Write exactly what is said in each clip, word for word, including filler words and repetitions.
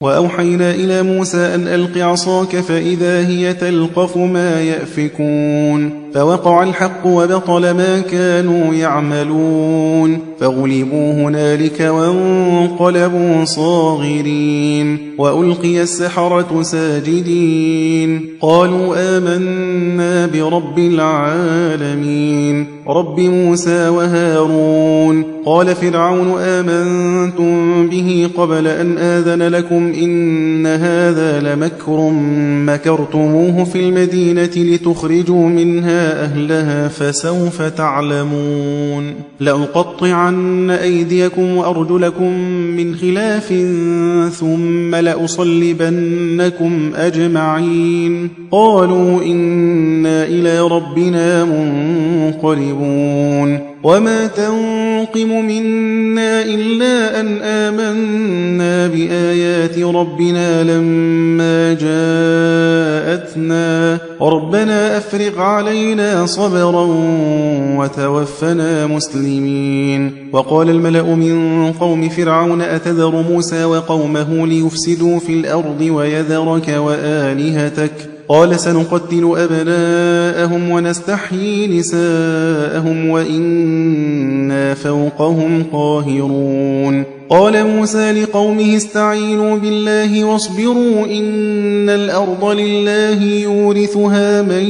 وأوحينا إلى موسى أن ألق عصاك فإذا هي تلقف ما يأفكون فوقع الحق وبطل ما كانوا يعملون فغلبوا هنالك وانقلبوا صاغرين وألقي السحرة ساجدين قالوا آمنا برب العالمين رب موسى وهارون قال فرعون آمنتم به قبل أن آذن لكم إن هذا لمكر مكرتموه في المدينة لتخرجوا منها أهلها فسوف تعلمون لأقطعن أيديكم وأرجلكم من خلاف ثم لأصلبنكم أجمعين قالوا إنا إلى ربنا منقلبون وما تنقم منا إلا أن آمنا بآيات ربنا لما جاءتنا ربنا أفرغ علينا صبرا وتوفنا مسلمين وقال الملأ من قوم فرعون أتذر موسى وقومه ليفسدوا في الأرض ويذرك وآلهتك قال سنقتل أبناءهم ونستحيي نساءهم وإنا فوقهم قاهرون قال موسى لقومه استعينوا بالله واصبروا إن الأرض لله يورثها من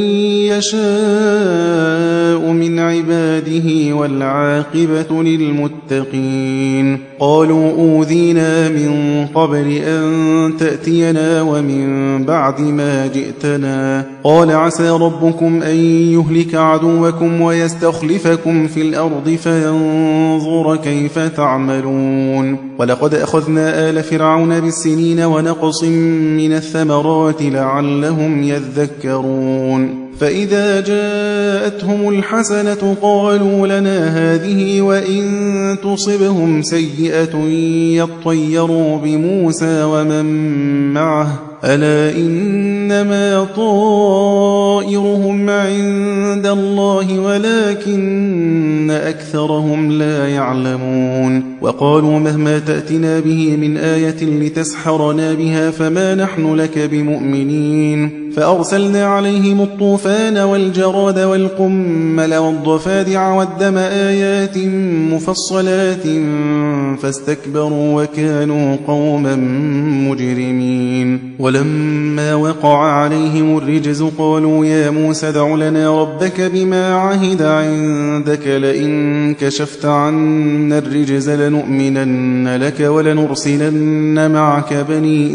يشاء من عباده والعاقبة للمتقين قالوا أوذينا من قبل أن تأتينا ومن بعد ما جئتنا قال عسى ربكم أن يهلك عدوكم ويستخلفكم في الأرض فينظر كيف تعملون ولقد أخذنا آل فرعون بالسنين ونقص من الثمرات لعلهم يذكرون فإذا جاءتهم الحسنة قالوا لنا هذه وإن تصبهم سيئة يطيروا بموسى ومن معه ألا إنما طائرهم عند الله ولكن أكثرهم لا يعلمون وقالوا مهما تأتنا به من آية لتسحرنا بها فما نحن لك بمؤمنين فأرسلنا عليهم الطوفان والجراد والقمل والضفادع والدم آيات مفصلات فاستكبروا وكانوا قوما مجرمين ولما وقع عليهم الرجز قالوا يا موسى دع لنا ربك بما عهد عندك لئن كشفت عنا الرجز لنؤمنن لك ولنرسلن معك بني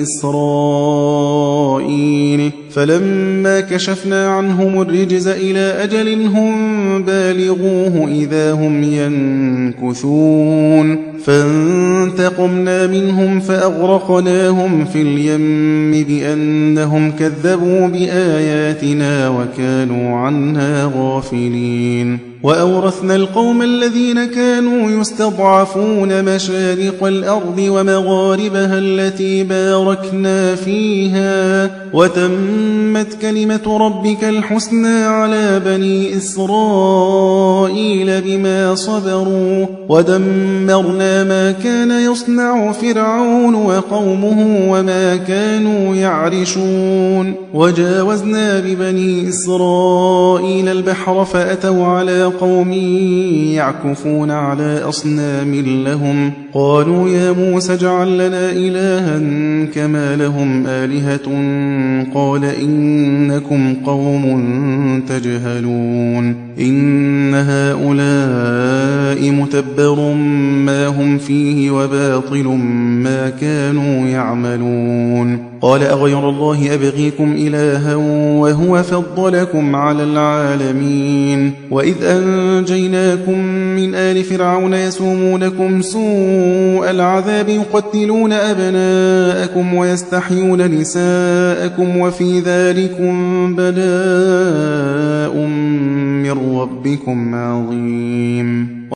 إسرائيل فلما كشفنا عنهم الرجز إلى أجل هم بالغوه إذا هم ينكثون فانتقمنا منهم فأغرقناهم في اليم بأنهم كذبوا بآياتنا وكانوا عنها غافلين وأورثنا القوم الذين كانوا يستضعفون مشارق الأرض ومغاربها التي باركنا فيها وتمت كلمة ربك الحسنى على بني إسرائيل بما صبروا ودمرنا ما كان يصنع فرعون وقومه وما كانوا يعرشون وجاوزنا ببني إسرائيل البحر فأتوا على قوم يعكفون على أصنام لهم قالوا يا موسى اجعل لنا إلها كما لهم آلهة قال إنكم قوم تجهلون إن هؤلاء متبر ما هم فيه وباطل ما كانوا يعملون قال أغير الله أبغيكم إلها وهو فضلكم على العالمين وإذ أنجيناكم من آل فرعون يسومونكم سوء العذاب يقتلون أبناءكم ويستحيون نساءكم وفي ذلكم بلاء من ربكم عظيم